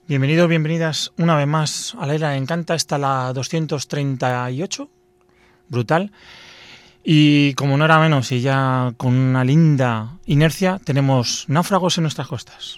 Bienvenidos, bienvenidas una vez más a La Isla Encanta. Esta la 238, brutal. Y como no era menos y ya con una linda inercia, tenemos náufragos en nuestras costas.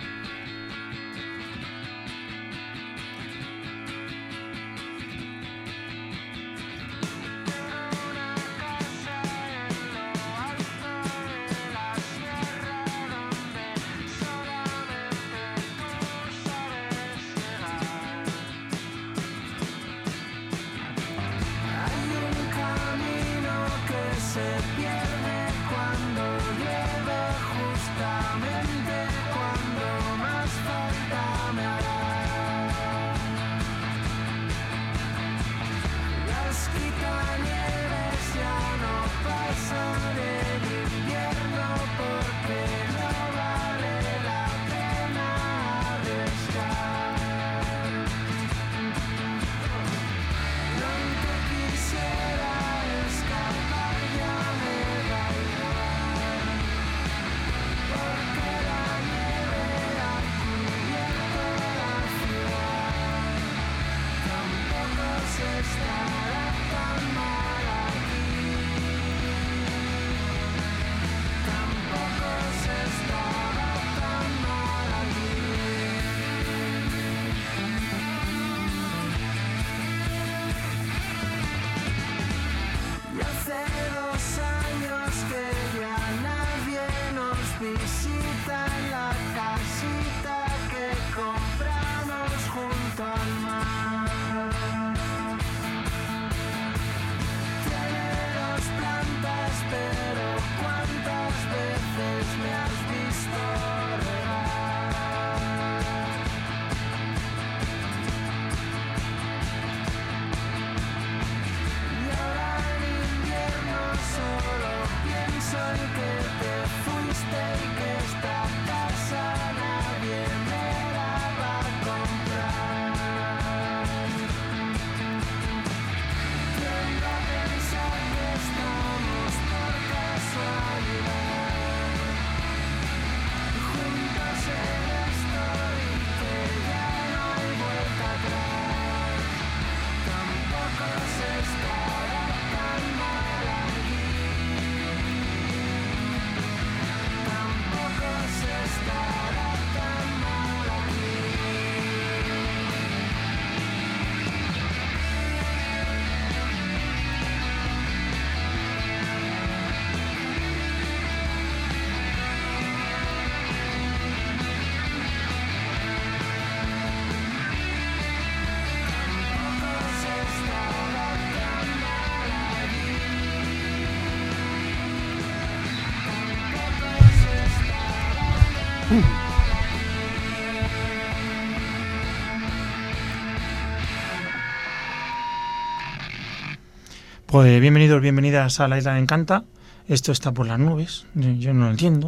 Pues bienvenidos, bienvenidas a La Isla Encanta. Esto está por las nubes, yo no lo entiendo.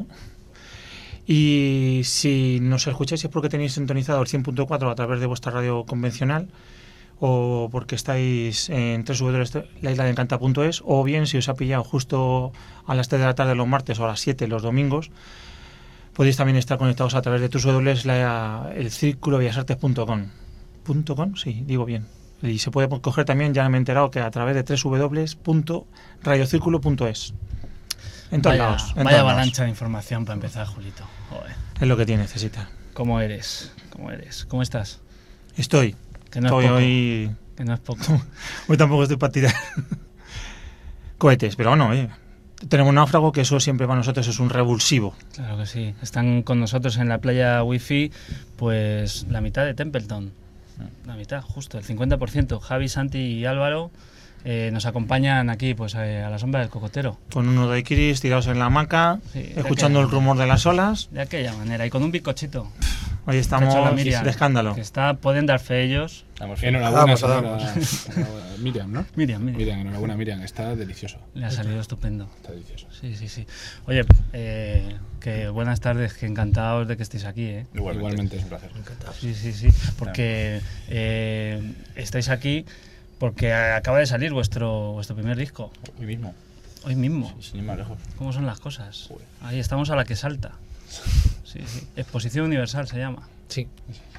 Y si nos escucháis es porque tenéis sintonizado el 100.4 a través de vuestra radio convencional, o porque estáis en www.laisladeencanta.es, o bien si os ha pillado justo a las 3 de la tarde los martes o a las 7 los domingos, podéis también estar conectados a través de www.elcirculobellasartes.com. ¿.com? Sí, digo bien. Y se puede coger también, ya me he enterado, que a través de www.radiocirculo.es. En todos lados. Vaya avalancha de información para empezar, Julito. Joder. Es lo que tiene, necesita. ¿Cómo eres? ¿Cómo estás? Estoy. Que no es poco. Hoy... Que no es poco. Hoy tampoco estoy para tirar cohetes, pero bueno, tenemos un náufrago que eso siempre para nosotros es un revulsivo. Claro que sí. Están con nosotros en la playa Wi-Fi, pues la mitad de Templeton. La mitad, justo, el 50%. Javi, Santi y Álvaro nos acompañan aquí pues a la sombra del cocotero. Con unos daiquiris tirados en la hamaca, sí, escuchando el rumor de las olas. De aquella manera, y con un bizcochito. Hoy estamos Miriam, de escándalo. Que pueden dar fe ellos. Enhorabuena a Miriam, ¿no? Miriam, enhorabuena Miriam, está delicioso. Le ha salido estupendo. Está delicioso. Sí. Oye, que buenas tardes, que encantados de que estéis aquí, ¿eh? Igualmente es un placer. Sí, porque estáis aquí porque acaba de salir vuestro primer disco. Hoy mismo. Sí, sin ir más lejos. ¿Cómo son las cosas? Ahí estamos a la que salta. Sí. Exposición Universal se llama. Sí.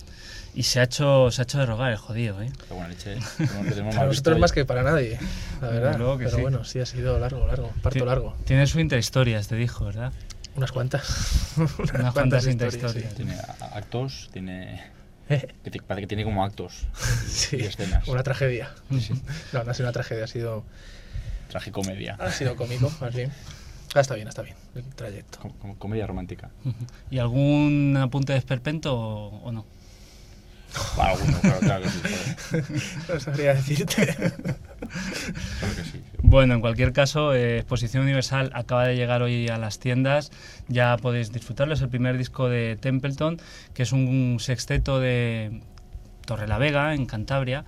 Y se ha hecho de rogar el jodido, ¿eh? Qué buena leche. Como que tenemos Para más nosotros visto más que para nadie, la verdad. luego que Pero sí. bueno, sí ha sido largo, parto largo. Tiene su intrahistoria este disco, ¿verdad? Unas cuantas. Unas cuantas historias, intrahistorias. Tiene actos, tiene... ¿Eh? Parece que tiene como actos Sí, y escenas. una tragedia. No, no ha sido una tragedia, ha sido Tragicomedia. cómico, más bien. Está bien el trayecto. Comedia romántica. ¿Y algún apunte de esperpento o no? Alguno, claro que sí. Joder. No sabría decirte. Claro que sí. Bueno, en cualquier caso, Exposición Universal acaba de llegar hoy a las tiendas. Ya podéis disfrutarlo. Es el primer disco de Templeton, que es un sexteto de Torrelavega, en Cantabria,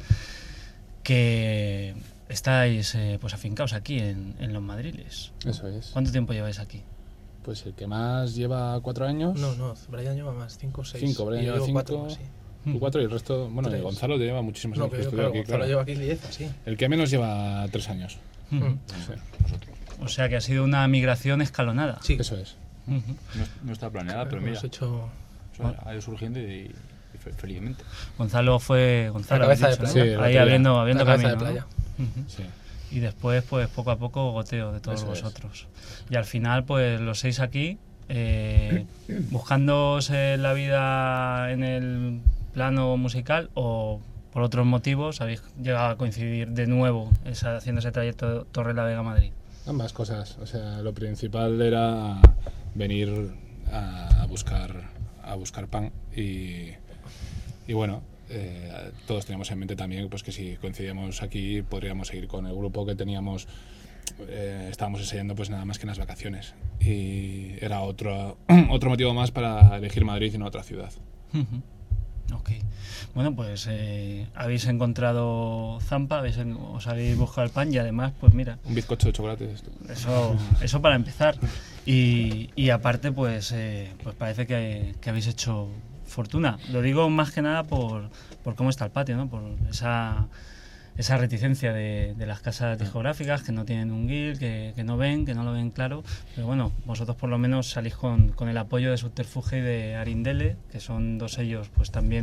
que estáis pues afincados aquí en Los Madriles. Eso es. ¿Cuánto tiempo lleváis aquí? Pues el que más lleva 4 años. No, Brian lleva más, 5 o 6. 5, Brian lleva 5. Sí. Tú 4 y el resto. Bueno, 3. Gonzalo lleva muchísimos No, años que pero estudió claro, aquí, Gonzalo claro. lleva aquí 10, sí. El que menos lleva 3 años. Ujú. Sí, Nosotros. O sea que ha sido una migración escalonada. Sí, eso es. Ujú. No está planeada, pero mira, hemos hecho eso ha ido surgiendo y felizmente. Gonzalo fue La cabeza has de dicho, playa. ¿no? Sí, la Ahí playa. abriendo la cabeza camino, de playa. ¿no? Ujú. Sí. Y después, pues poco a poco, goteo de todos Eso es. vosotros. Y al final, pues los 6 aquí, buscándose la vida en el plano musical o por otros motivos, habéis llegado a coincidir de nuevo haciendo ese trayecto Torrelavega-Madrid. Ambas cosas. O sea, lo principal era venir a buscar pan y bueno, todos teníamos en mente también pues que si coincidíamos aquí podríamos seguir con el grupo que teníamos. Estábamos ensayando pues nada más que en las vacaciones y era otro motivo más para elegir Madrid y no otra ciudad. Ujú. Ok. Bueno, pues habéis encontrado Zampa, os habéis buscado el pan y además, pues mira, Un bizcocho de chocolate. eso para empezar. Y aparte, pues parece que habéis hecho fortuna. Lo digo más que nada por cómo está el patio, ¿no? Por esa reticencia de las casas discográficas que no tienen un guild, que no lo ven claro. Pero bueno, vosotros por lo menos salís con el apoyo de Subterfuge y de Arindele, que son dos sellos pues también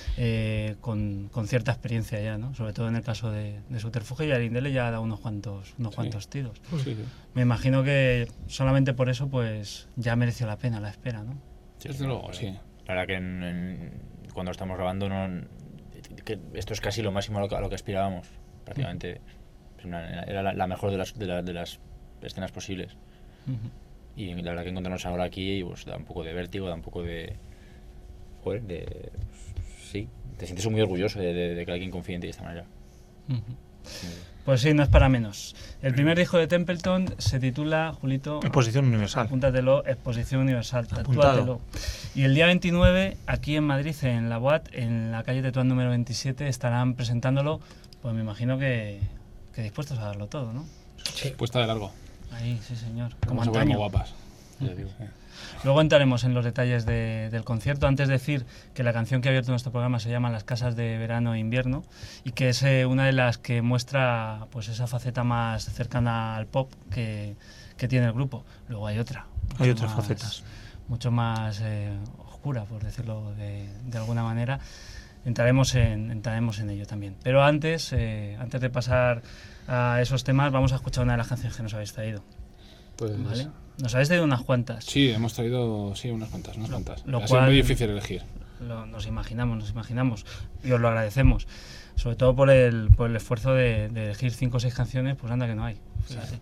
con cierta experiencia ya, ¿no? Sobre todo en el caso de Subterfuge, y Arindele ya ha dado unos cuantos tiros. Sí, sí. Me imagino que solamente por eso pues ya mereció la pena la espera, ¿no? Desde luego, sí. La verdad que cuando estamos grabando que esto es casi lo máximo a lo que aspirábamos, prácticamente. Era la mejor de las escenas posibles. Ujú. Y la verdad que encontrarnos ahora aquí pues, da un poco de vértigo, da un poco de... Joder, sí, te sientes muy orgulloso de que alguien confíe en ti de esta manera. Ujú. Pues sí, no es para menos. El primer disco de Templeton se titula, Julito, Exposición Universal. apúntatelo, Exposición Universal, Apuntado. tatúatelo. Y el día 29, aquí en Madrid, en la UAT, en la calle Tetuán número 27, estarán presentándolo, pues me imagino que dispuestos a darlo todo, ¿no? Sí. Puesta de largo. Ahí, sí señor, como Vamos a poner muy antaño. guapas. Ya digo. Luego entraremos en los detalles del concierto. Antes de decir que la canción que ha abierto nuestro programa se llama Las casas de verano e invierno y que es una de las que muestra pues esa faceta más cercana al pop que tiene el grupo. Luego hay otra. Hay mucho otras más- facetas. Mucho más oscura, por decirlo de alguna manera. Entraremos en ello también. Pero antes de pasar a esos temas, vamos a escuchar una de las canciones que nos habéis traído. Pues, ¿Vale? Nos habéis traído unas cuantas. Sí, hemos traído unas cuantas. lo Ha sido cual- muy difícil elegir. Nos imaginamos y os lo agradecemos, sobre todo por el esfuerzo de elegir 5 o 6 canciones, pues anda que no hay, fíjate.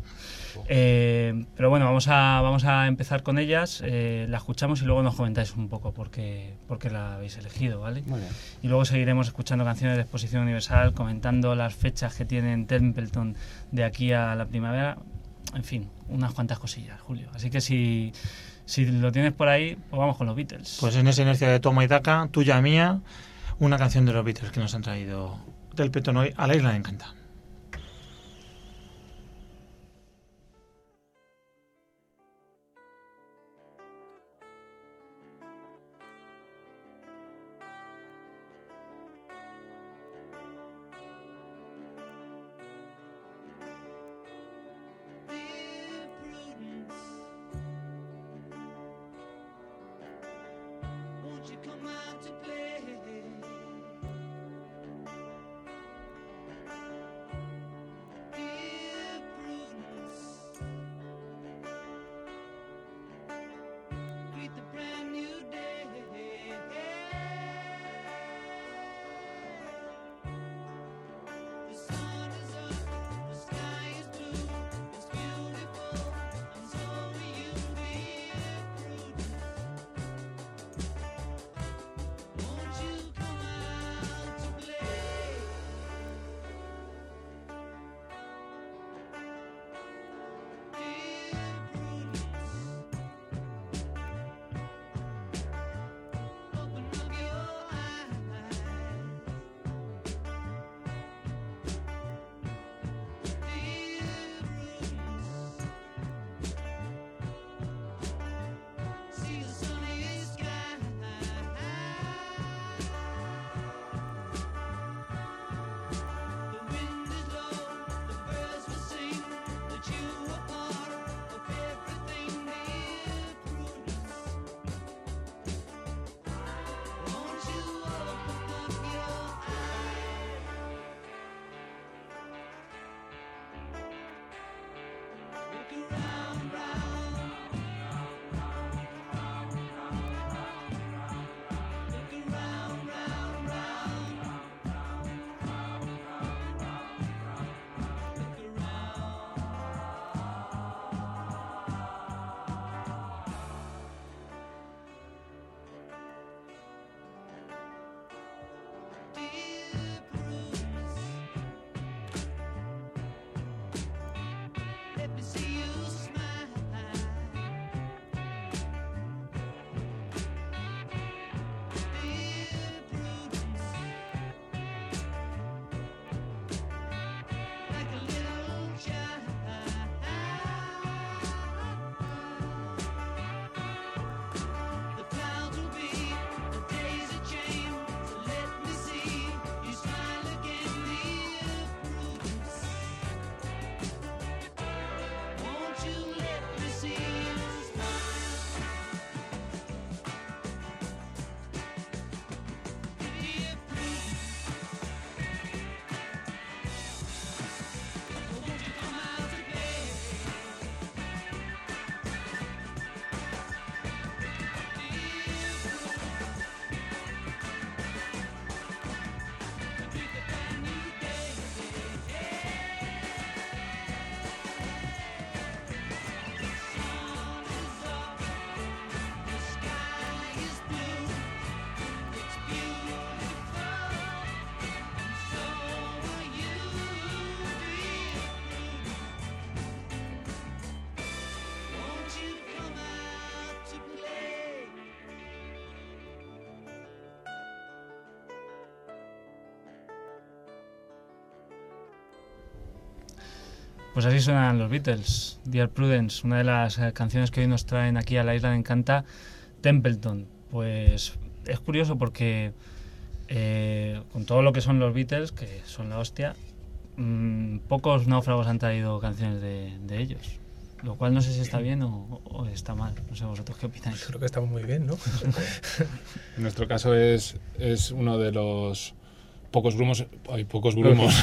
Pero bueno, vamos a empezar con ellas, la escuchamos y luego nos comentáis un poco por qué la habéis elegido, ¿vale? Muy bien. Y luego seguiremos escuchando canciones de Exposición Universal, comentando las fechas que tienen Templeton de aquí a la primavera, en fin, unas cuantas cosillas, Julio. Así que si lo tienes por ahí, pues vamos con los Beatles. Pues en esa inercia de toma y daca, tuya mía, una canción de los Beatles que nos han traído del Petón hoy a la Isla de Encanta. Won't you come out to play? Pues así suenan los Beatles, Dear Prudence, una de las canciones que hoy nos traen aquí a la Isla de Encanta, Templeton. Pues es curioso porque con todo lo que son los Beatles, que son la hostia, pocos náufragos han traído canciones de ellos. Lo cual no sé si está bien o está mal. No sé vosotros qué opináis. Creo que estamos muy bien, ¿no? En nuestro caso es uno de los pocos grumos. Ay, pocos grumos.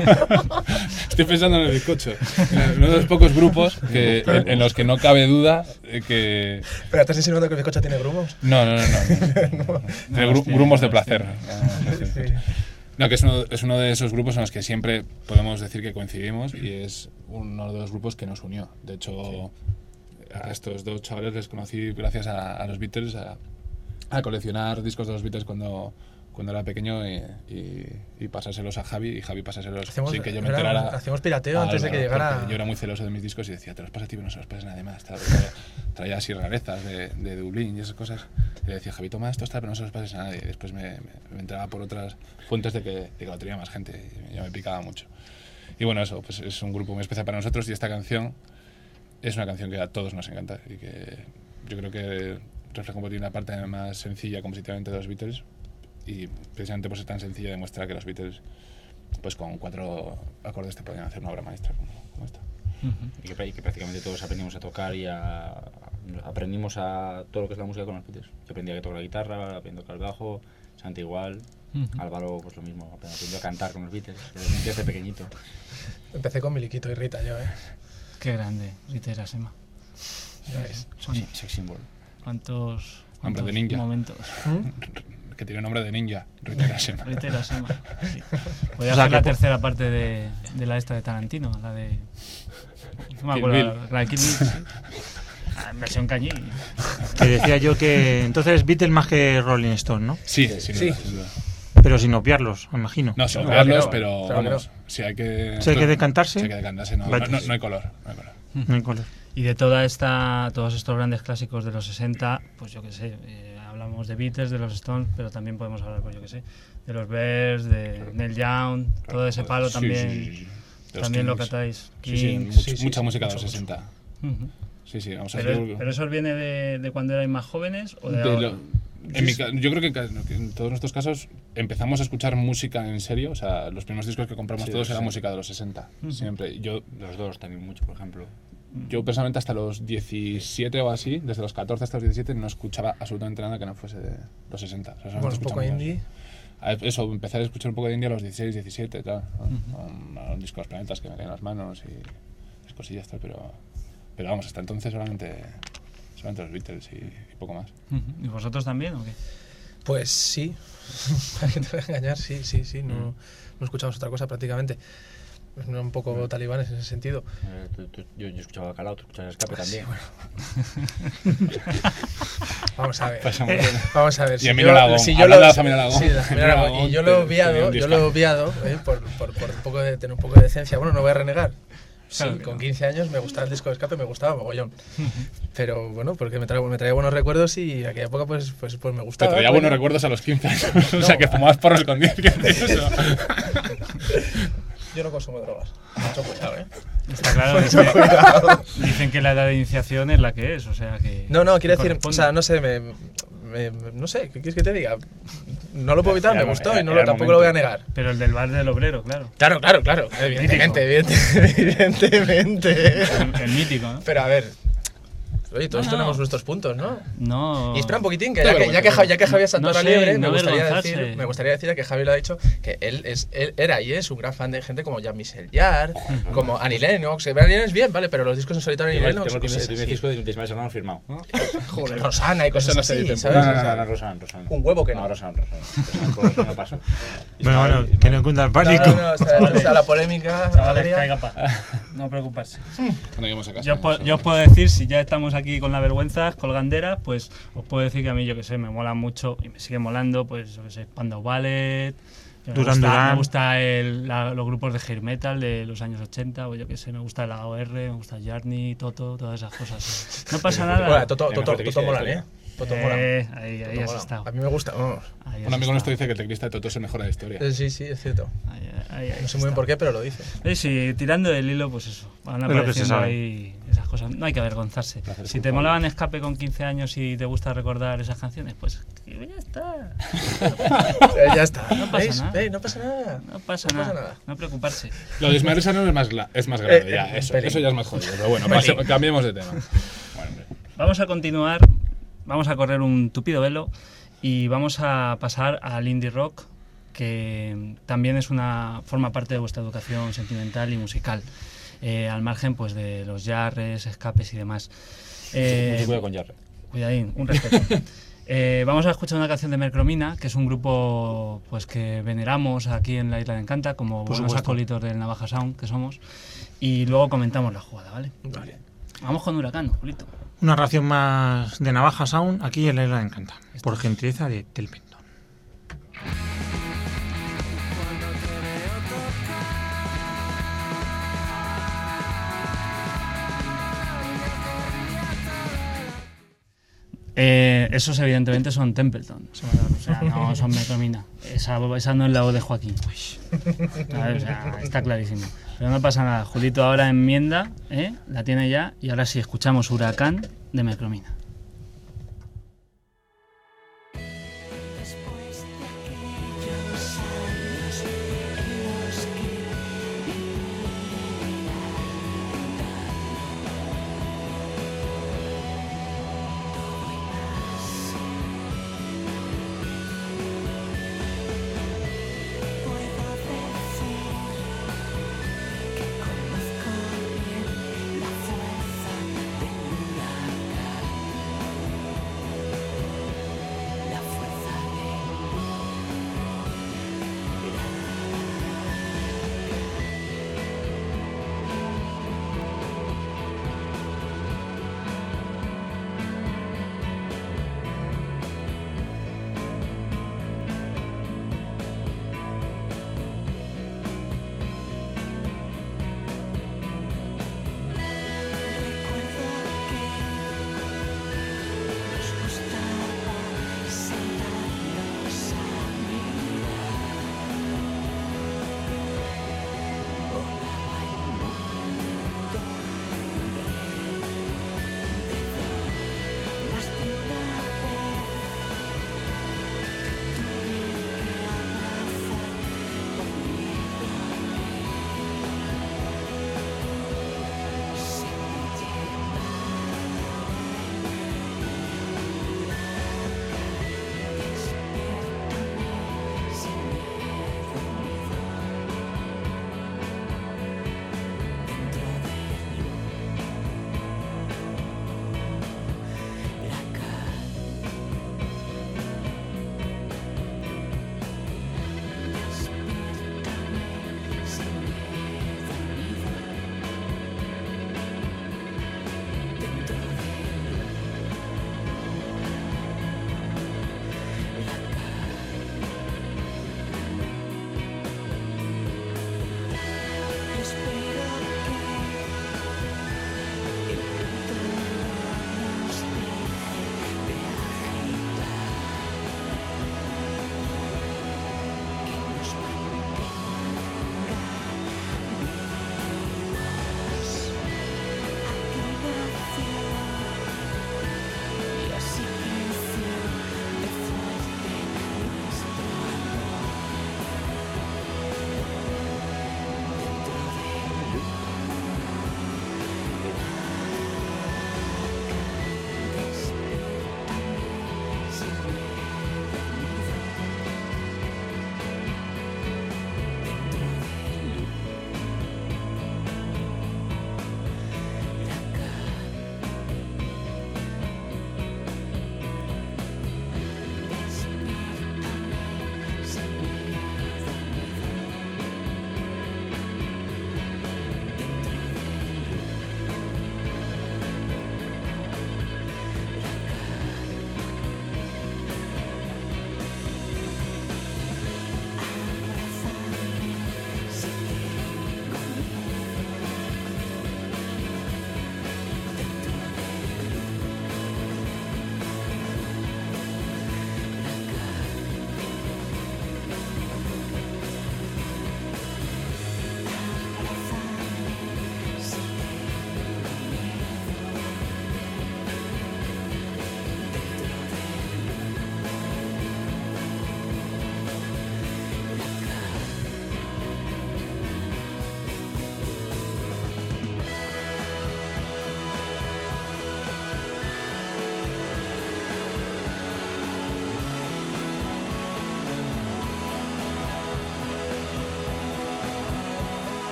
Estoy pensando en el bizcocho. Uno de los pocos grupos en los que no cabe duda que. ¿Pero estás insinuando que el bizcocho tiene grumos? No. Tiene grumos de placer. Sí. No, que es uno de esos grupos en los que siempre podemos decir que coincidimos y es uno de los grupos que nos unió. De hecho, a estos dos chavales les conocí gracias a los Beatles, a coleccionar discos de los Beatles cuando era pequeño y pasárselos a Javi y Javi pasárselos sin que yo me enterara. Hacíamos pirateo antes de que llegara. Yo era muy celoso de mis discos y decía, te los pasas a ti, pero no se los pases a nadie más. Traía así rarezas de Dublín y esas cosas. Y le decía, Javi, toma esto, pero no se los pases a nadie. Y después me enteraba por otras fuentes de que lo tenía más gente y ya me picaba mucho. Y bueno, eso, pues es un grupo muy especial para nosotros y esta canción es una canción que a todos nos encanta y que yo creo que refleja un poquito una parte más sencilla compositivamente de los Beatles. Y precisamente por ser tan sencilla demuestra que los Beatles pues con 4 acordes te podían hacer una obra maestra como esta. Y que prácticamente todos aprendimos a tocar y aprendimos a todo lo que es la música con los Beatles. Yo aprendí a tocar la guitarra, aprendí a tocar el bajo, Santi igual, Álvaro pues lo mismo, aprendió a cantar con los Beatles desde pequeñito. Empecé con Miliquito y Rita yo, Qué grande, Rita Erasema. Ya ves. Sex symbol. ¿Cuántos Nombre de ninja. momentos? Que tiene nombre de ninja, Rita Erasema. Rita Erasema, sí. Podría ser la tercera parte de la esta de Tarantino, la de... No me acuerdo, la de Kill Bill, sí. En versión cañí. Que decía yo que entonces Beatles más que Rolling Stone, ¿no? Sí, sin duda. Pero sin obviarlos, me imagino. No, sin obviarlos, no, pero claro que vamos, si hay que... Si hay que decantarse. Si hay que decantarse, no hay color. No hay color. Y de todos estos grandes clásicos de los 60, pues yo qué sé, hablamos de Beatles, de los Stones, pero también podemos hablar, pues yo qué sé, de los Bears, de Neil Young, todo ese palo también, sí. También lo catáis. Mucha música de los 60. Sí, vamos a ver. ¿Pero eso viene de cuando erais más jóvenes o de ahora? Yo creo que en todos nuestros casos empezamos a escuchar música en serio, o sea, los primeros discos que compramos todos era música de los 60, siempre. Los dos también mucho, por ejemplo. Yo personalmente hasta los 17 o así, desde los 14 hasta los 17, no escuchaba absolutamente nada que no fuese de los 60. O sea, bueno, un poco indie. Eso, empecé a escuchar un poco de indie a los 16, 17, tal, a los discos Planetas que me caían en las manos y las cosillas, tal, pero vamos, hasta entonces solamente los Beatles y poco más. ¿Y vosotros también o qué? Pues sí, para que te voy a engañar, sí, no escuchamos otra cosa prácticamente. Pues no un poco talibanes en ese sentido. Yo escuchaba Calao, tú escuchabas Escape también. Bueno. Vamos a ver. Vamos a ver. Si y Emilio Aragón. Si yo lo Y yo lo he obviado, por un poco de tener un poco de decencia. Bueno, no voy a renegar. Sí, claro, con 15 años me gustaba el disco de Escape, me gustaba mogollón. Pero bueno, porque me traía buenos recuerdos y en aquella época pues me gustaba. Te traía buenos recuerdos a los 15 años. O sea, que fumabas porros con 10 años. Yo no consumo drogas. Mucho cuidado, Está claro. Dicen que la edad de iniciación es la que es, o sea que... No, quiero decir, o sea, no sé, no sé, ¿qué quieres que te diga? No lo puedo evitar, me gustó y tampoco lo voy a negar. Pero el del bar del obrero, claro. Claro, evidentemente. El mítico, ¿no? Pero a ver... Oye, todos tenemos nuestros puntos, ¿no? No. Y espera un poquitín, que ya que Javi ha saltado libre, me gustaría decir que Javi lo ha dicho, que él era y es un gran fan de gente como Jean-Michel Jarre, como Annie Lennox. Annie Lennox es bien, vale, pero los discos en solitario de Annie Lennox... Tengo el disco de Ismael Serrano firmado. Joder, Rosana y cosas así, ¿sabes? No, Rosana. Un huevo que no. No, Rosana no pasa. Bueno, que no cunda el pánico. No, está la polémica. Chavales, caiga paz. No preocuparse. Yo os puedo decir, si ya estamos aquí con la vergüenza, colganderas, pues os puedo decir que a mí, yo que sé, me mola mucho y me sigue molando, pues yo que sé, Spandau Ballet, me gusta los grupos de hair metal de los años 80, o yo que sé, me gusta la AOR, me gusta Journey, Toto, todas esas cosas. No pasa nada. Toto mola, ¿eh? Totomola. Ahí has Totomola. estado. A mí me gusta, vamos. Ahí has Un amigo estado. nuestro dice que el teclista de Toto es el mejor de la historia. Sí, sí, es cierto. Ahí No sé muy bien por qué, pero lo dice. Sí, tirando del hilo, pues eso. Van Es lo que se apareciendo sabe. ahí esas cosas. No hay que avergonzarse. Placer Si te culpable. molaban Escape con 15 años y te gusta recordar esas canciones, pues que ya está. Ya está. No pasa ¿Veis? nada. ¿Veis? No pasa nada. No pasa No pasa nada. nada. No preocuparse. Lo de Ismael Serrano es más grave, ya, un pelín. eso ya es más jodido. Pero bueno, pelín. cambiemos de tema. Bueno, hombre. Vamos a continuar. Vamos a correr un tupido velo y vamos a pasar al indie rock, que también forma parte de vuestra educación sentimental y musical, al margen pues de los jarres, escapes y demás. Mucho cuidado con Jarre. Cuidadín, un respeto. Vamos a escuchar una canción de Mercromina, que es un grupo pues que veneramos aquí en la Isla de Encanta, como Por buenos supuesto. acólitos del Navaja Sound que somos, y luego comentamos la jugada, ¿vale? Vale. Vamos con Huracán, Julito. Una ración más de Navaja Sound aquí en la Isla de Encanta, por gentileza de Telpenton. Esos evidentemente son Templeton, o sea, no son Mercromina. Esa no es la voz de Joaquín. ¿Sabes? O sea, está clarísimo. Pero no pasa nada. Julito ahora enmienda, la tiene ya, y ahora sí escuchamos Huracán de Mercromina. Después de aquellos años en los que todo y más, puedo decir que conozco bien la fuerza del huracán.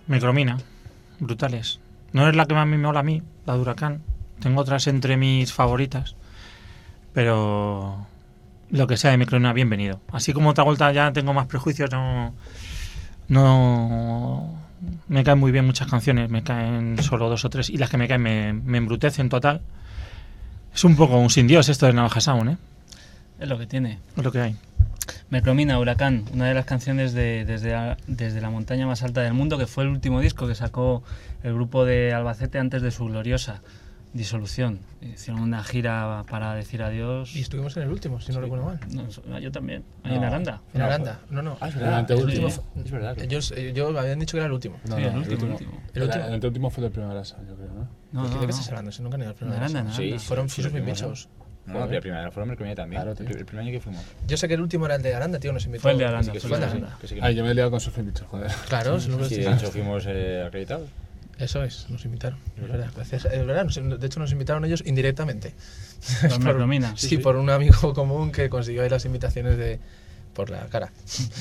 Micromina, brutales. No es la que más me mola a mí, la de Huracán. Tengo otras entre mis favoritas, pero lo que sea de Micromina, bienvenido. Así como otra vuelta ya tengo más prejuicios, no me caen muy bien muchas canciones, me caen solo 2 o 3 y las que me caen me embrutecen total. Es un poco un sin Dios esto de Navaja Sound, ¿eh? Es lo que tiene. Es lo que hay. Micromina, Huracán, una de las canciones desde la montaña más alta del mundo, que fue el último disco que sacó el grupo de Albacete antes de su gloriosa disolución. Hicieron una gira para decir adiós. Y estuvimos en el último, si no recuerdo mal. No, yo también, ahí No. en Aranda. En Aranda. No. Ah, es El verdad. anteúltimo. Es verdad. que- Ellos habían dicho que era el último. No, Sí, no, el último. ¿El último? El anteúltimo fue el primer grasa, yo creo, ¿no? No, ¿De qué estás hablando? Si nunca han ido al En primer Aranda, en grasa. Aranda. Sí, Fueron sí, Fisos sí, Bien sí. Bichos. No, la primera fue Mercomina también. Claro, tío. El primer año que fuimos. Yo sé que el último era el de Aranda, tío, nos invitó. Fue el de Aranda, Que sí, fue el de que sí, Aranda. que sí que Ay, yo me he liado con sus bichos, joder. Claro, si no lo Sí, sé. de hecho fuimos acreditados. Eso es, nos invitaron. Es verdad, gracias. Es verdad, de hecho nos invitaron ellos indirectamente. Los Micromina. Sí, por un amigo común que consiguió ahí las invitaciones por la cara.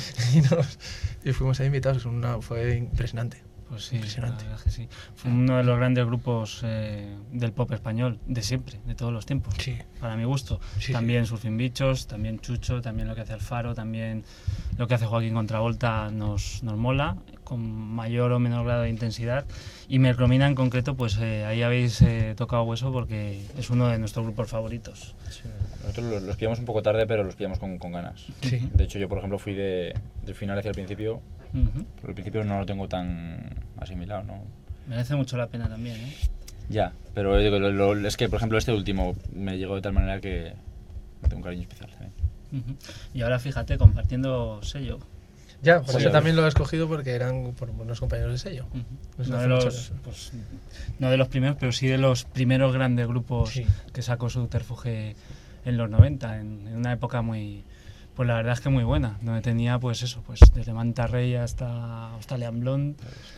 y fuimos ahí invitados, fue impresionante. Pues sí, Impresionante. la verdad es que sí. Fue uno de los grandes grupos del pop español, de siempre, de todos los tiempos. Sí. Para mi gusto. Sí, También Surfing Bichos, también Chucho, también lo que hace Alfaro, también lo que hace Joaquín Contravolta nos mola, con mayor o menor grado de intensidad. Y Micromina en concreto, pues ahí habéis tocado hueso porque es uno de nuestros grupos favoritos. Nosotros los pillamos un poco tarde, pero los pillamos con ganas. Sí. De hecho, yo, por ejemplo, fui del final hacia el principio. Ujú. Por el principio no lo tengo tan asimilado, ¿no? Merece mucho la pena también, ¿eh? Ya, pero es que, por ejemplo, este último me llegó de tal manera que me tengo un cariño especial también. Ujú. Y ahora fíjate, compartiendo sello. Ya, pues Joder. yo también lo he escogido porque eran por buenos compañeros de sello. Ujú. Nos No hace de mucho los, eso. pues, no de los primeros, pero sí de los primeros grandes grupos Sí. que sacó Subterfuge en los 90, en una época muy, pues la verdad es que muy buena, donde tenía pues eso, pues desde Manta Ray hasta Australian Blonde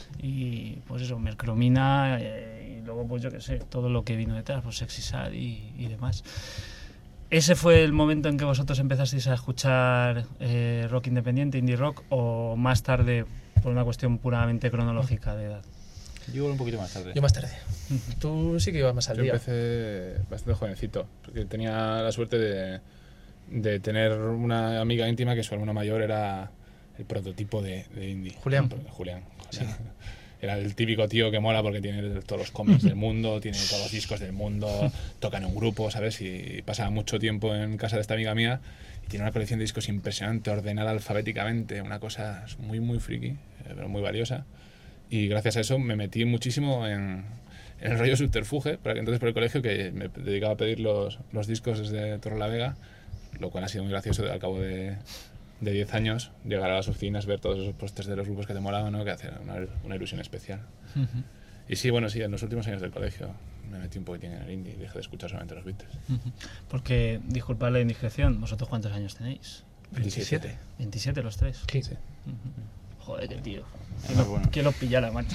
y pues eso, Micromina y luego pues yo qué sé, todo lo que vino detrás, pues Sexy Sad y demás. ¿Ese fue el momento en que vosotros empezasteis a escuchar rock independiente, indie rock, o más tarde por una cuestión puramente cronológica de edad? Yo un poquito más tarde. Yo más tarde. Tú sí que ibas más al Yo día. empecé bastante jovencito, porque tenía la suerte de tener una amiga íntima que su hermano mayor era el prototipo de indie. Julián. Julián. Era el típico tío que mola porque tiene todos los cómics del mundo, tiene todos los discos del mundo, toca en un grupo, ¿sabes? Y pasaba mucho tiempo en casa de esta amiga mía y tiene una colección de discos impresionante, ordenada alfabéticamente, una cosa muy, muy friki, pero muy valiosa. Y gracias a eso me metí muchísimo en el rollo Subterfuge, por entonces por el colegio, que me dedicaba a pedir los discos desde Torrelavega, lo cual ha sido muy gracioso al cabo de 10 años, llegar a las oficinas, ver todos esos pósters de los grupos que te molaban, ¿no? Que hace una ilusión especial. Ujú. Y sí, bueno, sí, en los últimos años del colegio me metí un poquitín en el indie y dejé de escuchar solamente los Beatles. Ujú. Porque, disculpad la indiscreción, ¿vosotros cuántos años tenéis? 27. 27 los tres. Sí. Sí. Joder, qué tío. Además, bueno. ¿Quién los pillara, macho?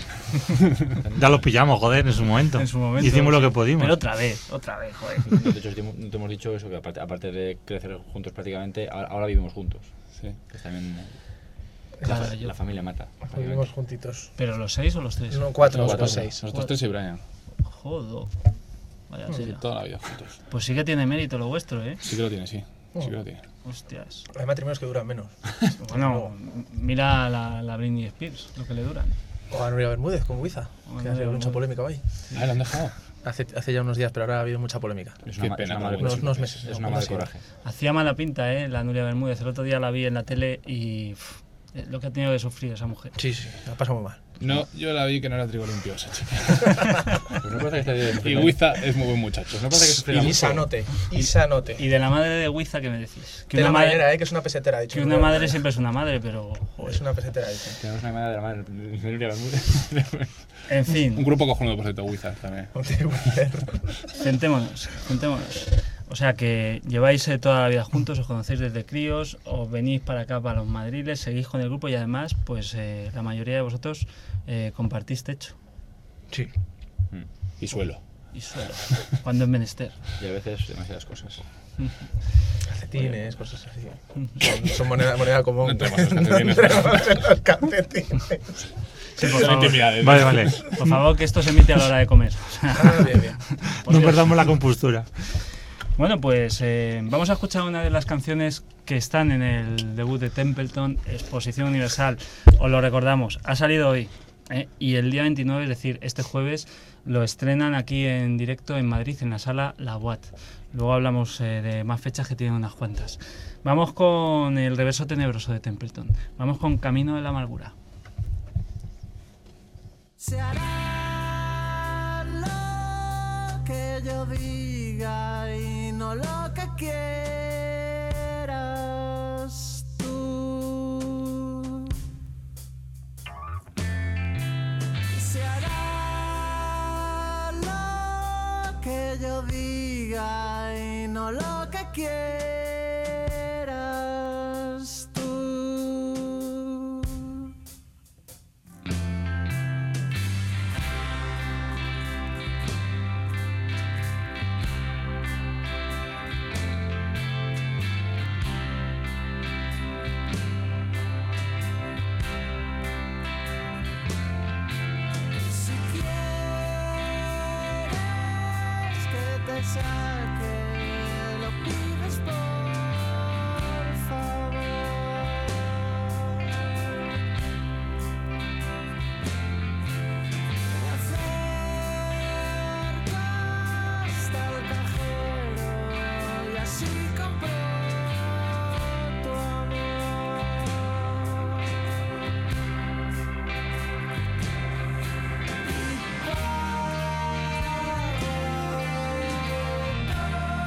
Ya los pillamos, joder, en su momento. En su momento. Hicimos lo que pudimos. Pero otra vez, joder. De hecho, no te hemos dicho eso, que aparte de crecer juntos prácticamente, ahora vivimos juntos. Sí. Que es también Claro, yo- la familia mata. Vivimos juntitos. ¿Pero los 6 o los 3? No, 4, Nosotros, nosotros 6. nosotros tres y Brian. Jodo. Vaya Sí, tela. toda la vida juntos. Pues sí que tiene mérito lo vuestro, ¿eh? Sí que lo tiene, sí. Sí que lo tiene. Hostias. Hay matrimonios que duran menos. Bueno, mira la Britney Spears, lo que le duran. O a Nuria Bermúdez con Wiza, O a que ha Nuria habido mucha Bermúdez. polémica hoy. Ah, ¿lo han dejado? Hace ya unos días, pero ahora ha habido mucha polémica. Es Qué una, pena, es una madre. Unos meses. Es una mala de coraje. Hacía mala pinta, la Nuria Bermúdez. El otro día la vi en la tele y lo que ha tenido que sufrir esa mujer. Sí, sí, ha pasado muy mal. No, yo la vi que no era trigo limpio esa chica. Pues no parece que esté Y Wiza es muy buen muchacho. No parece que sufriera Y mucho. Sanote. Y Sanote. Y de la madre de Wiza, ¿qué me decís? De la marinera, que es una pesetera, ha dicho. que una madre siempre es una madre, pero... Es una pesetera, dice. Tenemos una llamada de la madre de Nuria Bermúdez. En Un fin, grupo cojonudo, por cierto, Wiza también. centémonos. O sea que lleváis toda la vida juntos, os conocéis desde críos, os venís para acá, para los madriles, seguís con el grupo y además, pues la mayoría de vosotros compartís techo Sí. Y suelo. y suelo, cuando es menester. Y a veces demasiadas cosas. calcetines, cosas así. Son moneda común. No entremos en los calcetines. No entremos en los calcetines. Sí, por Son favor. intimidades. Vale. Por favor, que esto se emite a la hora de comer. Ah, bien. Por No Dios. perdamos la compostura. Bueno, pues vamos a escuchar una de las canciones que están en el debut de Templeton, Exposición Universal. Os lo recordamos, ha salido hoy. Y el día 29, es decir, este jueves, lo estrenan aquí en directo en Madrid, en la sala La Boat. Luego hablamos de más fechas que tienen unas cuantas. Vamos con el reverso tenebroso de Templeton. Vamos con Camino de la Amargura. Se hará lo que yo diga y no lo que quieras tú. Se hará lo que yo diga y no lo que quieras tú. Si quieres que te saque, lo pides por favor. Me acerco hasta el cajero y así compro tu amor. Y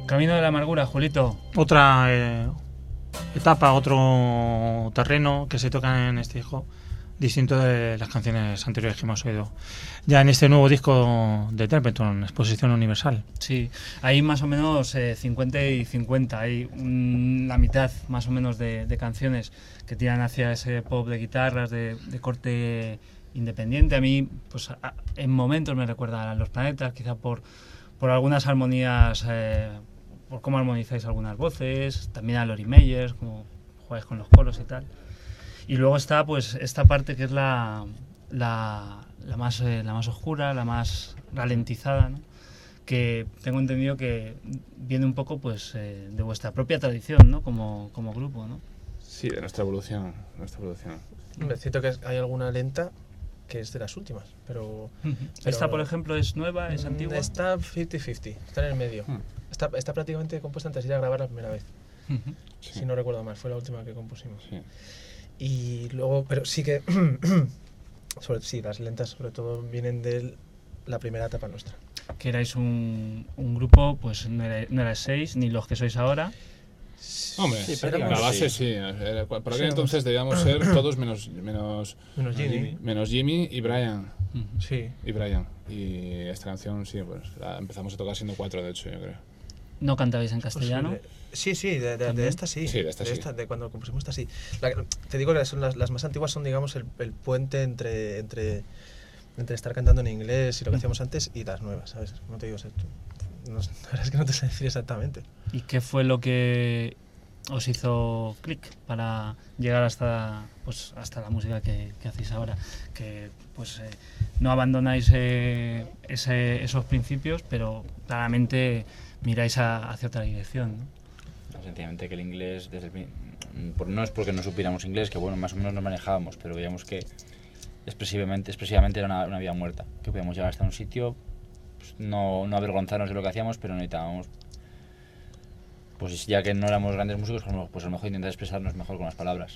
Camino de la amargura, Julito. Otra etapa, otro terreno que se toca en este disco, distinto de las canciones anteriores que hemos oído. Ya en este nuevo disco de Templeton, Exposición Universal. Sí, hay más o menos 50 y 50. Hay la mitad más o menos de canciones que tiran hacia ese pop de guitarras de corte independiente. A mí, pues en momentos me recuerda a Los Planetas, quizá por algunas armonías, por cómo armonizáis algunas voces, también a Lori Meyers, como jugáis con los coros y tal. Y luego está pues esta parte que es la más oscura, la más ralentizada, ¿no? Que tengo entendido que viene un poco pues de vuestra propia tradición, ¿no? Como grupo, ¿no? Sí, de nuestra evolución. Me siento que hay alguna lenta que es de las últimas, pero Esta, por ejemplo, es nueva, es antigua. Está 50-50, está en el medio. Está prácticamente compuesta antes de ir a grabar la primera vez, Sí. si no recuerdo mal, fue la última que compusimos. Sí. Y luego, pero sí que, sí, las lentas sobre todo vienen de la primera etapa nuestra. Que erais un grupo, pues no erais 6, ni los que sois ahora. Hombre, Sí, la prácticamente base sí. sí. Por aquel Sí, entonces debíamos ser todos menos Menos Ginny. Jimmy y Brian. Sí. Y esta canción sí, pues la empezamos a tocar siendo 4, de hecho, yo creo. ¿No cantabais en castellano? Posible. Sí, de esta sí. Sí, de esta sí. De cuando compusimos esta sí. Te digo que son las más antiguas son, digamos, el puente entre estar cantando en inglés y lo que hacíamos antes y las nuevas, ¿sabes? No te digo, la verdad es que no te sé decir exactamente. ¿Y qué fue lo que os hizo clic para llegar hasta la música que hacéis ahora? Que pues no abandonáis esos principios, pero claramente miráis hacia otra dirección, ¿no? Sencillamente que el inglés, no es porque no supiéramos inglés, que bueno, más o menos nos manejábamos, pero veíamos que expresivamente era una vida muerta, que podíamos llegar hasta un sitio, pues, no avergonzarnos de lo que hacíamos, pero necesitábamos, pues ya que no éramos grandes músicos, pues a lo mejor intentar expresarnos mejor con las palabras.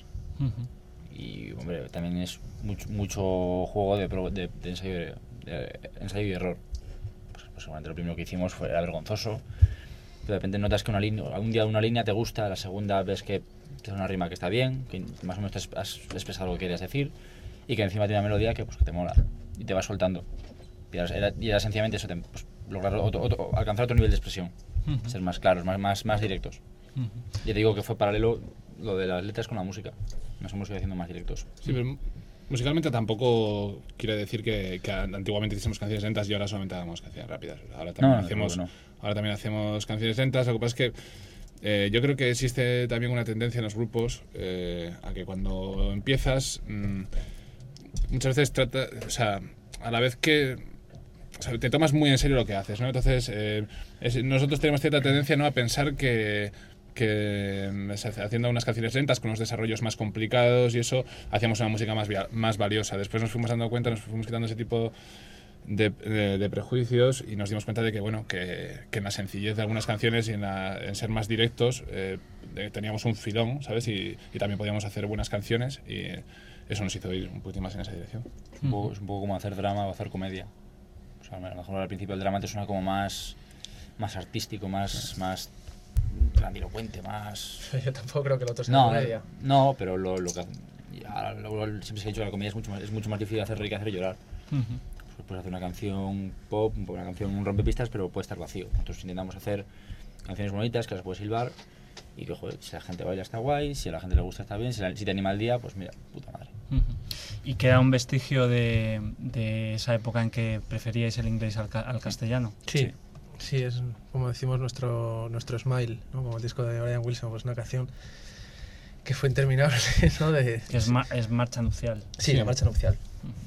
Y hombre, también es mucho juego de ensayo y error. Pues seguramente lo primero que hicimos era vergonzoso, pero de repente notas que un día una línea te gusta, la segunda ves que es una rima que está bien, que más o menos has expresado lo que querías decir, y que encima tiene una melodía que te mola y te va soltando. Y era sencillamente eso, pues, lograr alcanzar otro nivel de expresión, ser más claros, más directos. Ya te digo que fue paralelo lo de las letras con la música, nos hemos ido haciendo más directos. Sí, pero musicalmente tampoco quiere decir que antiguamente hicimos canciones lentas y ahora solamente hagamos canciones rápidas. Ahora también hacemos canciones lentas. Lo que pasa es que yo creo que existe también una tendencia en los grupos a que cuando empiezas muchas veces a la vez que te tomas muy en serio lo que haces, ¿no? Entonces nosotros tenemos cierta tendencia, ¿no?, a pensar que haciendo unas canciones lentas con los desarrollos más complicados y eso hacíamos una música más valiosa. Después nos fuimos dando cuenta, nos fuimos quitando ese tipo de prejuicios y nos dimos cuenta de que bueno que en la sencillez de algunas canciones y en ser más directos teníamos un filón, ¿sabes? Y también podíamos hacer buenas canciones y eso nos hizo ir un poquito más en esa dirección. Es un poco como hacer drama o hacer comedia. O sea, a lo mejor al principio el drama te suena como más artístico, más grandilocuente, más... Yo tampoco creo que lo otro sea comedia. No, pero lo que siempre se ha dicho que la comedia es mucho más difícil de hacer reír que hacer llorar. Pues puedes hacer una canción pop, una canción un rompepistas, pero puede estar vacío. Nosotros intentamos hacer canciones bonitas que las puedes silbar y que, joder, si la gente baila está guay, si a la gente le gusta está bien, si te anima el día, pues mira, puta madre. ¿Y queda un vestigio de esa época en que preferíais el inglés al castellano? Sí, es como decimos nuestro Smile, ¿no? Como el disco de Brian Wilson, pues una canción que fue interminable, ¿no? Que es marcha nupcial. Sí, la marcha nupcial.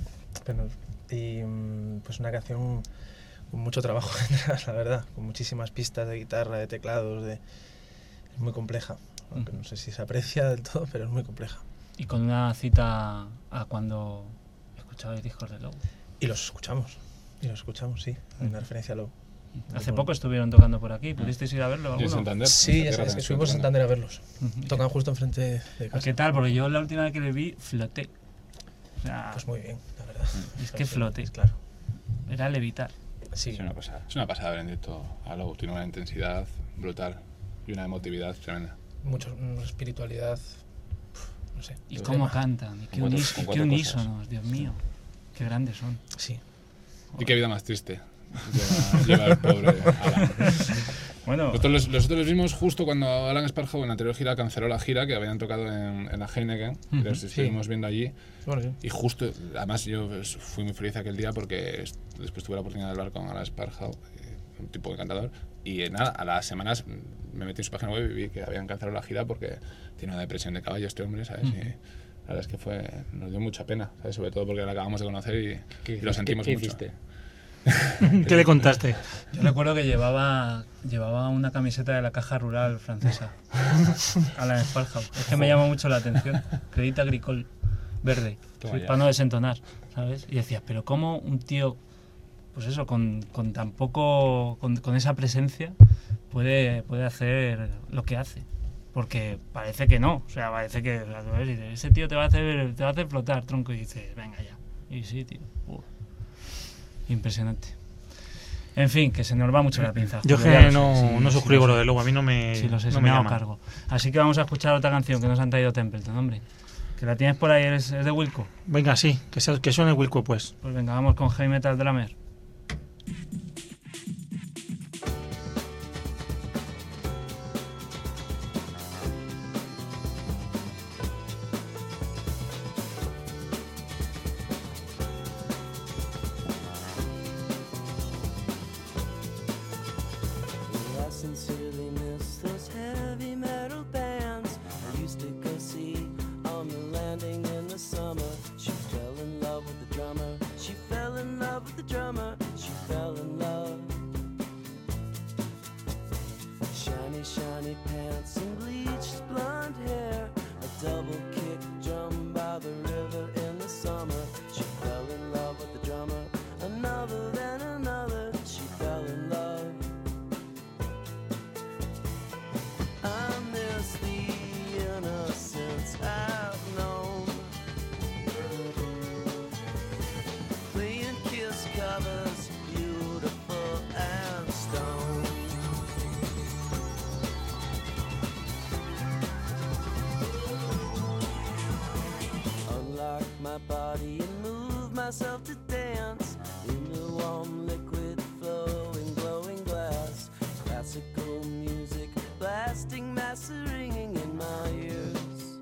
Y pues una canción con mucho trabajo detrás, la verdad, con muchísimas pistas de guitarra, de teclados, es muy compleja. Aunque no sé si se aprecia del todo, pero es muy compleja. Y con una cita a cuando escuchabais discos de Low. Y los escuchamos, sí, hay una referencia a Low. Hace poco estuvieron tocando por aquí, ¿pudisteis ir a verlo? ¿Y en Santander? Sí, ya sabes que estuvimos en Santander a verlos. Tocan justo enfrente de casa. ¿Qué tal? Porque yo la última vez que le vi, floté. O sea, Pues muy bien, la verdad. es que floté. Claro. Era levitar. Sí. Es una pasada ver en directo a Low, tiene una intensidad brutal. Y una emotividad tremenda. Una espiritualidad, no sé. Y el cómo tema. cantan, y qué, Con cuatro qué cosas. unísonos, Dios mío. Qué grandes son. Sí. Y qué vida más triste. Lleva el pobre Alan. Bueno, Nosotros los vimos justo cuando Alan Sparrow en la anterior gira canceló la gira que habían tocado en la Heineken. Y los estuvimos viendo allí. Bueno, sí. Y justo, además yo fui muy feliz aquel día porque después tuve la oportunidad de hablar con Alan Sparrow, un tipo encantador. Y nada, a las semanas me metí en su página web y vi que habían cancelado la gira porque tiene una depresión de caballo este hombre, ¿sabes? Y la verdad es que nos dio mucha pena, ¿sabes? Sobre todo porque la acabamos de conocer y lo sentimos ¿Qué mucho. hiciste? ¿Qué le contaste? yo recuerdo que llevaba una camiseta de la Caja Rural francesa. Alan Sparrow. Es que me llama mucho la atención. Crédit Agricole verde. Toma Sí, ya. para no desentonar, ¿sabes? Y decías, pero ¿cómo un tío, pues eso, con tan poco, con esa presencia, puede hacer lo que hace? Porque parece que no. O sea, parece que ese tío te va a hacer flotar, tronco. Y dices, venga ya. Y sí, tío. Impresionante. En fin, que se nos va mucho la pinza. Yo Julio, que ya lo sé, sí, no sí, suscribo lo lo sé. de Lobo, a mí no me, Sí, lo sé, no se me me hago llama. cargo. Así que vamos a escuchar otra canción que nos han traído Templeton, hombre. Que la tienes por ahí, es de Wilco. Venga, sí, que suene Wilco, pues. Pues venga, vamos con Heavy Metal Drummer. I sincerely miss those heavy metal bands I used to go see on the landing in the summer. She fell in love with the drummer. She fell in love with the drummer. She fell in love. Shiny, shiny pants and bleached blonde hair. A double kick drum by the river in the summer. She fell in love with the drummer. Another, then another. She fell in love. I miss the innocence I've known. Playing Kiss covers, beautiful and stone. Unlock my body and move myself to dance in the warm liquid flowing, glowing glass. Classical music blasting, mass ringing in my ears.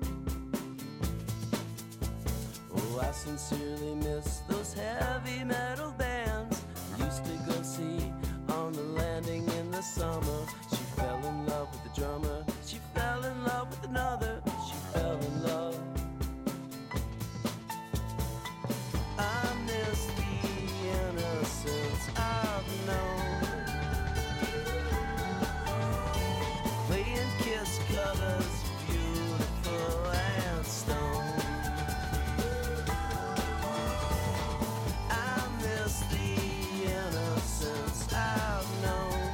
Oh, I sincerely miss those heavy metal bands I used to go see on the landing in the summer. She fell in love with the drummer. She fell in love with another. She fell in love. I miss the innocence I've known. Playing Kiss covers, beautiful and stone. I miss the innocence I've known.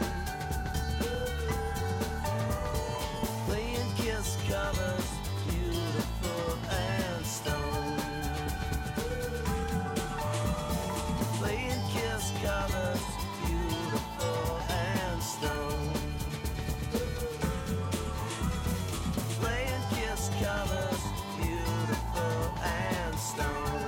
Playing Kiss covers, beautiful and stone. Playing Kiss covers, beautiful and stone. Playing Kiss covers, beautiful and stone.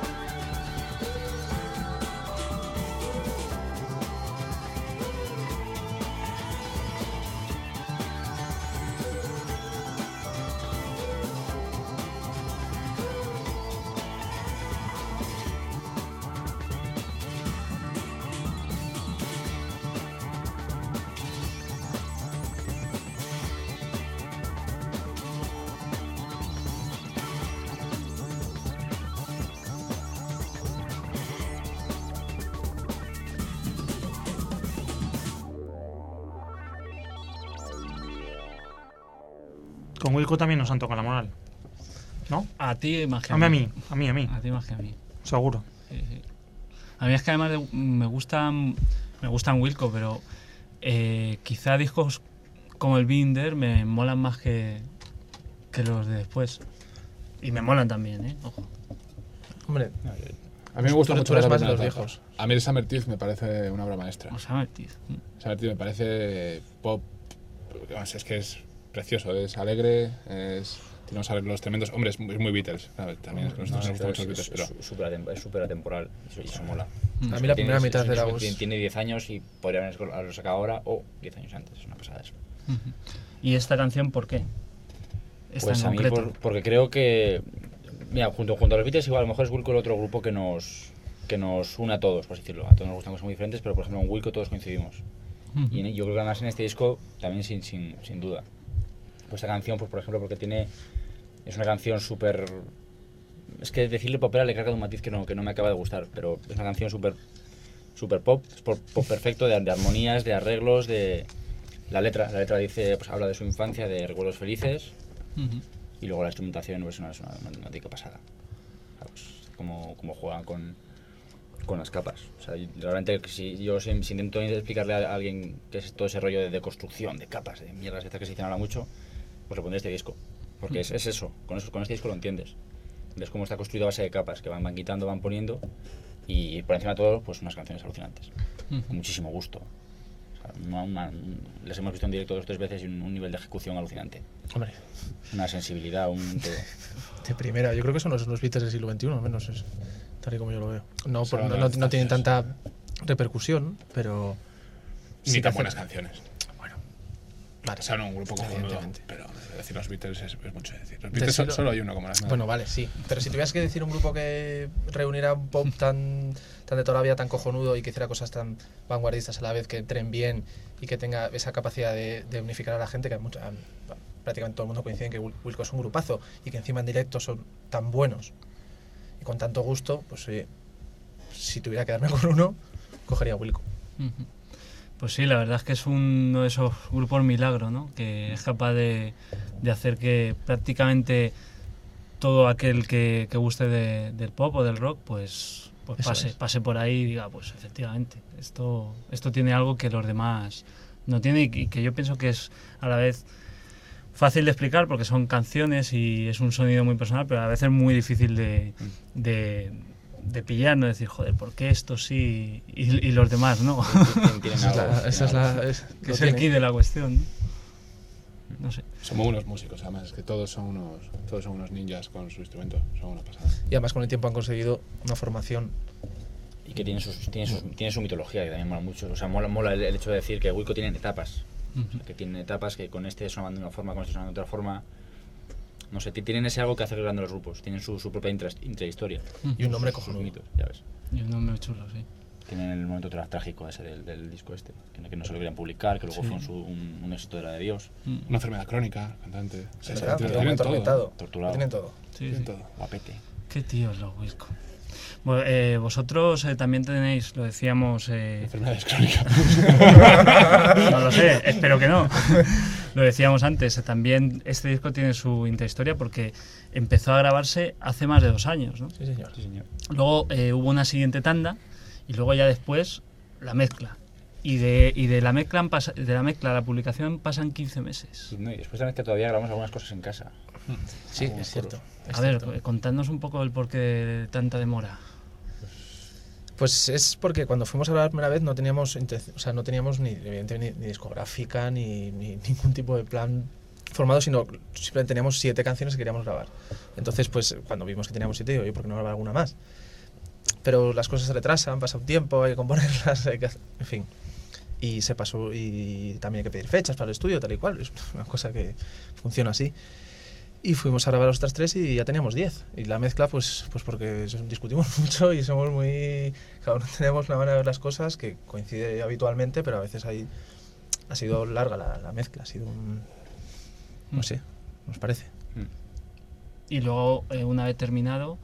Con Wilco también nos han tocado la moral. ¿No? A ti más que A mí. A ti más que a mí. Seguro. Sí, sí. A mí es que además me gustan Wilco, pero quizá discos como el Binder me molan más que los de después. Y me molan también, ¿eh? Ojo. Hombre, A mí me gusta Tú mucho eres la más de primera los etapa. viejos. A mí el Summer Teeth me parece una obra maestra. O sea, Summer Teeth me parece pop es que es precioso, es alegre, tiene unos arreglos tremendos. Hombre, es muy Beatles, ¿sabes? También es que nosotros nos gustan mucho los Beatles, pero... Es súper atemporal, y eso mola. A mí la primera mitad de la voz... Tiene 10 años y podría haberlo sacado ahora o 10 años antes, es una pasada eso. ¿Y esta canción por qué? Pues a mí porque creo que... Mira, junto a los Beatles igual a lo mejor es Wilco el otro grupo que nos une a todos, por así decirlo. A todos nos gustan cosas muy diferentes, pero por ejemplo en Wilco todos coincidimos. Y yo creo que además en este disco también sin duda. Pues esta canción, pues por ejemplo, porque es una canción súper... Es que decirle popera le carga de un matiz que no me acaba de gustar, pero es una canción súper pop, es pop perfecto, de armonías, de arreglos, de... La letra dice, pues habla de su infancia, de recuerdos felices, y luego la instrumentación pues, es una auténtica pasada. Pues, como juegan con las capas. O sea, realmente si intento explicarle a alguien qué es todo ese rollo de deconstrucción, de capas, de mierdas estas que se dicen ahora mucho, pues le pondré este disco. Porque es eso, con este disco lo entiendes. Ves cómo está construido a base de capas que van quitando, van poniendo, y por encima de todo, pues unas canciones alucinantes. Con muchísimo gusto. O sea, les hemos visto en directo 2 o 3 veces y un nivel de ejecución alucinante. Hombre. Una sensibilidad, un todo. De primera, yo creo que son los Beatles del siglo XXI, al menos es tal y como yo lo veo. No tienen tanta repercusión, pero... Ni tan buenas canciones. Bueno, vale. O sea, no un grupo como evidentemente. Pero decir los Beatles es mucho decir. Los Beatles solo hay uno como las... Bueno, vale, sí. Pero si tuvieras que decir un grupo que reuniera un pop tan de toda la vida, tan cojonudo y que hiciera cosas tan vanguardistas a la vez, que entren bien y que tenga esa capacidad de unificar a la gente, que prácticamente todo el mundo coincide en que Wilco es un grupazo y que encima en directo son tan buenos y con tanto gusto, pues oye, si tuviera que darme con uno, cogería Wilco. Pues sí, la verdad es que es uno de esos grupos milagro, ¿no? Que es capaz de hacer que prácticamente todo aquel que guste del pop o del rock, pues pase por ahí y diga, pues efectivamente, esto tiene algo que los demás no tienen y que yo pienso que es a la vez fácil de explicar porque son canciones y es un sonido muy personal, pero a la vez es muy difícil de pillar, no decir, joder, ¿por qué esto sí y los demás no? Es el key de la cuestión. No sé. Somos unos músicos, además, es que todos son unos ninjas con su instrumento, son una pasada. Y además con el tiempo han conseguido una formación. Y que tiene su mitología, que también mola mucho. O sea, mola el hecho de decir que Wilco tiene etapas. O sea, que tienen etapas que con este sonando de una forma, con este sonando de otra forma. No sé, tienen ese algo que hace grande los grupos. Tienen su propia intrahistoria. Y un nombre cojonudo. Mitos, ya ves. Y un nombre chulo, sí. Tienen el momento trágico ese del disco este, que no se lo querían publicar, que luego fue un éxito de la de Dios. Una enfermedad crónica, cantante. Sí, tienen todo. Torturado. Tienen todo. Sí. Todo. Guapete. Qué tíos los Wilco. Bueno, vosotros también tenéis, lo decíamos... Enfermedades crónicas. No lo sé, espero que no. Lo decíamos antes, también este disco tiene su intrahistoria porque empezó a grabarse hace más de 2 años, ¿no? Sí, señor. Luego hubo una siguiente tanda y luego ya después la mezcla. Y de la mezcla a la publicación pasan 15 meses. Y después de la mezcla todavía grabamos algunas cosas en casa. Sí, es cierto. A ver, contadnos un poco el porqué de tanta demora. Pues es porque cuando fuimos a grabar la primera vez no teníamos ni discográfica ni ningún tipo de plan formado, sino simplemente teníamos 7 canciones que queríamos grabar. Entonces, pues cuando vimos que teníamos 7, oye, ¿por qué no grabar alguna más? Pero las cosas se retrasan, pasa un tiempo, hay que componerlas, en fin. Y se pasó, y también hay que pedir fechas para el estudio, tal y cual, es una cosa que funciona así. Y fuimos a grabar los otras 3 y ya teníamos 10. Y la mezcla, pues porque discutimos mucho y somos muy... Cada uno tenemos una manera de ver las cosas que coincide habitualmente, pero a veces ha sido larga la mezcla, ha sido un... No sé, nos parece. Y luego, una vez terminado,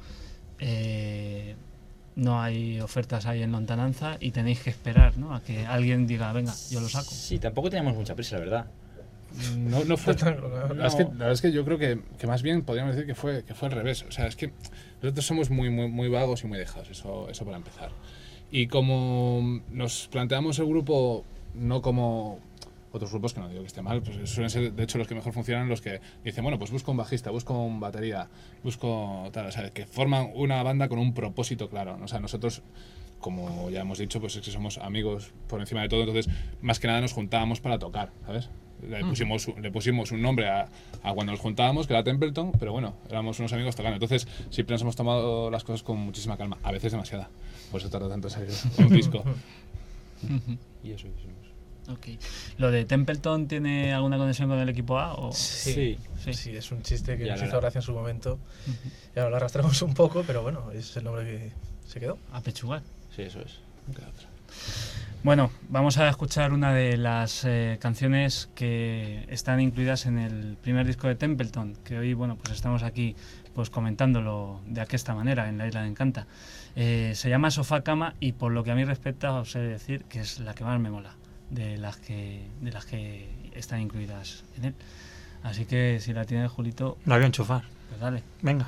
no hay ofertas ahí en lontananza y tenéis que esperar, ¿no? A que alguien diga, venga, yo lo saco. Sí, tampoco teníamos mucha prisa, la verdad. No fue. La verdad es que yo creo que más bien podríamos decir que fue al revés. O sea, es que nosotros somos muy vagos y muy dejados, eso para empezar. Y como nos planteamos el grupo no como otros grupos, que no digo que esté mal, pues suelen ser de hecho los que mejor funcionan, los que dicen, bueno, pues busco un bajista, busco un batería, busco tal, o sea, que forman una banda con un propósito claro. O sea, nosotros, como ya hemos dicho, pues es que somos amigos por encima de todo, entonces más que nada nos juntábamos para tocar, ¿sabes? le pusimos un nombre a cuando nos juntábamos, que era Templeton, pero bueno, éramos unos amigos tocando. Entonces siempre nos hemos tomado las cosas con muchísima calma, a veces demasiada. Por eso tarda tanto en salir un disco. Y eso hicimos. Ok. ¿Lo de Templeton tiene alguna conexión con el equipo A? O... Sí, Sí. sí, es un chiste que Ya, nos la- hizo gracia en su momento. Ya lo arrastramos un poco, pero bueno, es el nombre que se quedó. A pechugar. Sí, eso es. No queda otra. Bueno, vamos a escuchar una de las canciones que están incluidas en el primer disco de Templeton, que hoy, bueno, pues estamos aquí pues comentándolo de aquesta manera en La Isla de Encanta. Se llama Sofá Cama y por lo que a mí respecta os he de decir que es la que más me mola de las que están incluidas en él. Así que si la tiene Julito, La voy a enchufar. pues dale. Venga.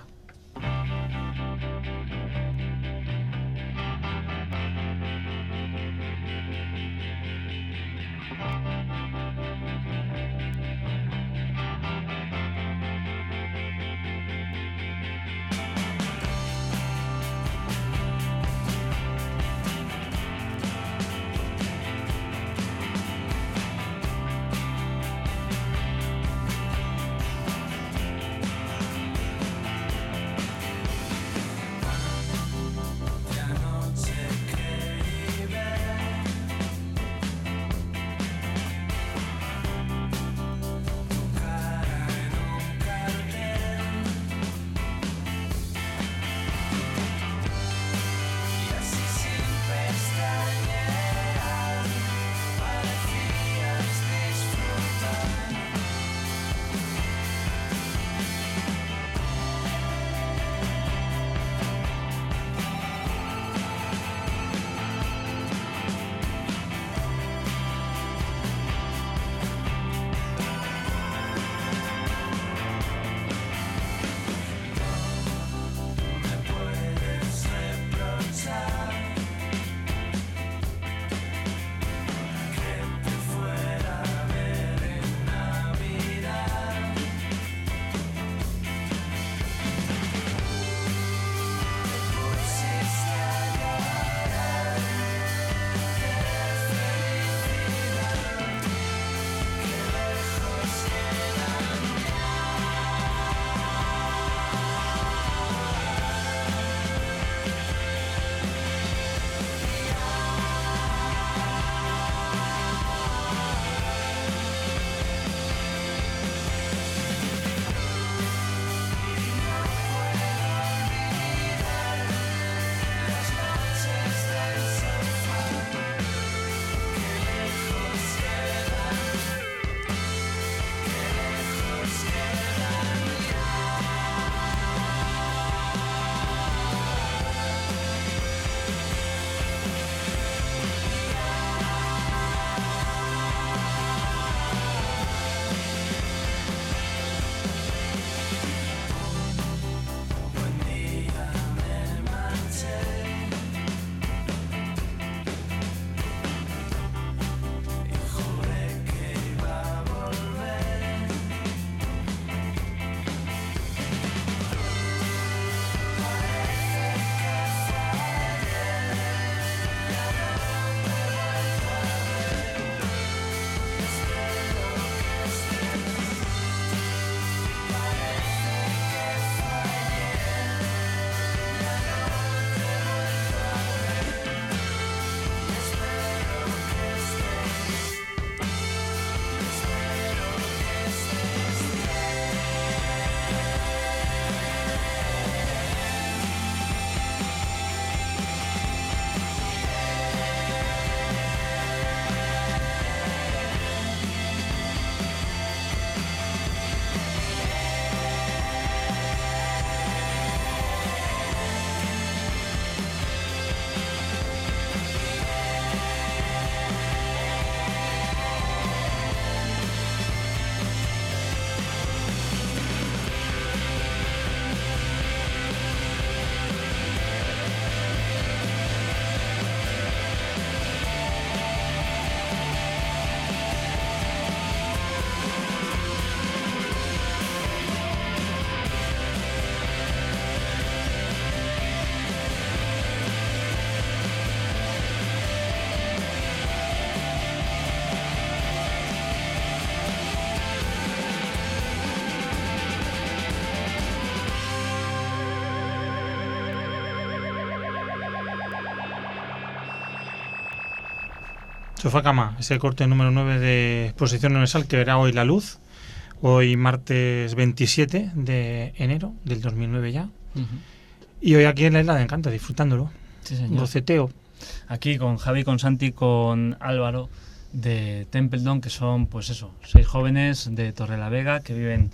Sofá Cama, ese corte número 9 de Exposición Universal que verá hoy la luz, hoy martes 27 de enero del 2009 ya, y hoy aquí en la Isla de Encanta, disfrutándolo. Sí, señor. Boceteo. Aquí con Javi, con Santi, con Álvaro de Templeton, que son, pues eso, 6 jóvenes de Torrelavega que viven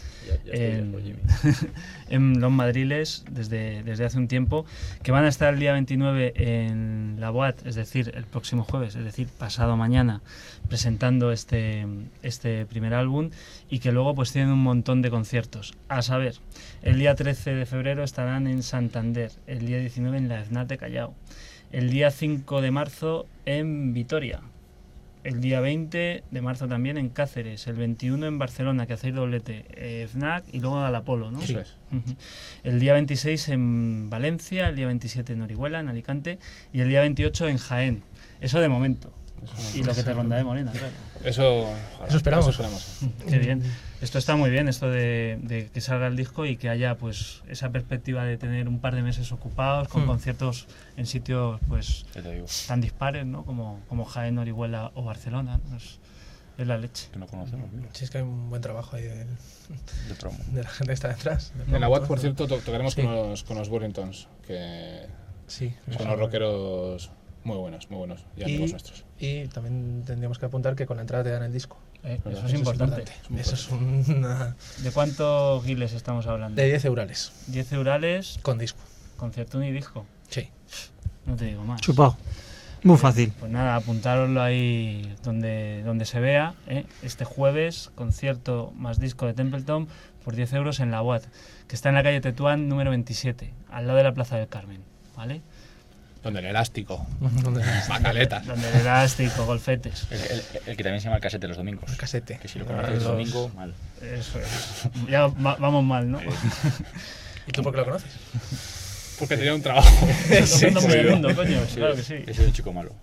en Los Madriles desde hace un tiempo, que van a estar el día 29 en la Boat, es decir, el próximo jueves, es decir, pasado mañana, presentando este primer álbum, y que luego pues tienen un montón de conciertos. A saber, el día 13 de febrero estarán en Santander, el día 19 en la FNAC de Callao, el día 5 de marzo en Vitoria, el día 20 de marzo también en Cáceres, el 21 en Barcelona, que hacéis doblete, FNAC y luego al Apolo, ¿no? Eso es. El día 26 en Valencia, el día 27 en Orihuela, en Alicante, y el día 28 en Jaén. Eso de momento. Y lo que te ronda de Molina, claro. Eso esperamos. Qué bien. Esto está muy bien, esto de que salga el disco y que haya pues esa perspectiva de tener un par de meses ocupados con conciertos en sitios pues Ya te digo, tan dispares, ¿no? Como Jaén, Orihuela o Barcelona, ¿no? Es la leche. que no conocemos, mira, Sí, es que hay un buen trabajo ahí de promo. de la gente que está detrás. En la Watt, por Todo. cierto, tocaremos Sí. con los Burlingtons, que Sí. son unos rockeros muy buenos y amigos nuestros. Y también tendríamos que apuntar que con la entrada te dan el disco. Eso es importante. Eso es una... ¿De cuántos guiles estamos hablando? De 10 eurales, 10 eurales, con disco. concierto y disco. Sí. No te digo más. Chupado. Muy fácil. Pues nada, apuntároslo ahí donde se vea. Este jueves, concierto más disco de Templeton por 10 euros en la UAT, que está en la calle Tetuán número 27, al lado de la Plaza del Carmen, ¿vale? Donde el elástico, ¿Dónde macaletas. Donde el elástico, golfetes. El que también se llama el casete los domingos. El casete. Que si lo conoces el domingo, mal. Eso es. Ya vamos mal, ¿no? ¿Y tú por qué lo conoces? Porque tenía un trabajo. Todo el mundo del mundo, coño. Claro que sí. Que soy un chico malo.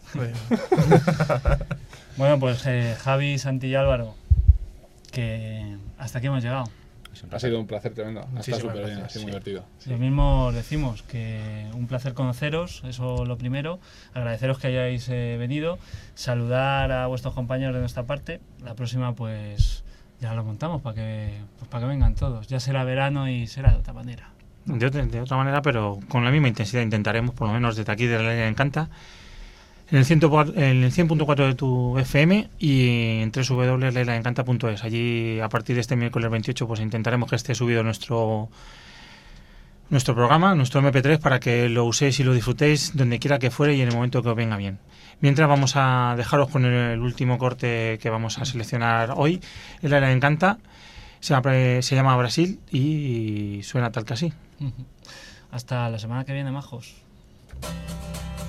Bueno, pues Javi, Santi y Álvaro, que hasta aquí hemos llegado. Ha sido un placer tremendo. Ha estado Muchísimas súper bien, ha gracias, sido muy divertido. Lo mismo decimos, que un placer conoceros, eso lo primero, agradeceros que hayáis venido, saludar a vuestros compañeros de nuestra parte, la próxima pues ya lo montamos para que vengan todos, ya será verano y será de otra manera. De otra manera, pero con la misma intensidad intentaremos, por lo menos desde aquí de la Isla de Encanta, en el 100.4 de tu FM y en www.lailadencanta.es. Allí, a partir de este miércoles 28, pues intentaremos que esté subido nuestro programa, nuestro MP3, para que lo uséis y lo disfrutéis donde quiera que fuere y en el momento que os venga bien. Mientras, vamos a dejaros con el último corte que vamos a seleccionar hoy. El Isla de Encanta se llama Brasil y suena tal que así. Hasta la semana que viene, majos.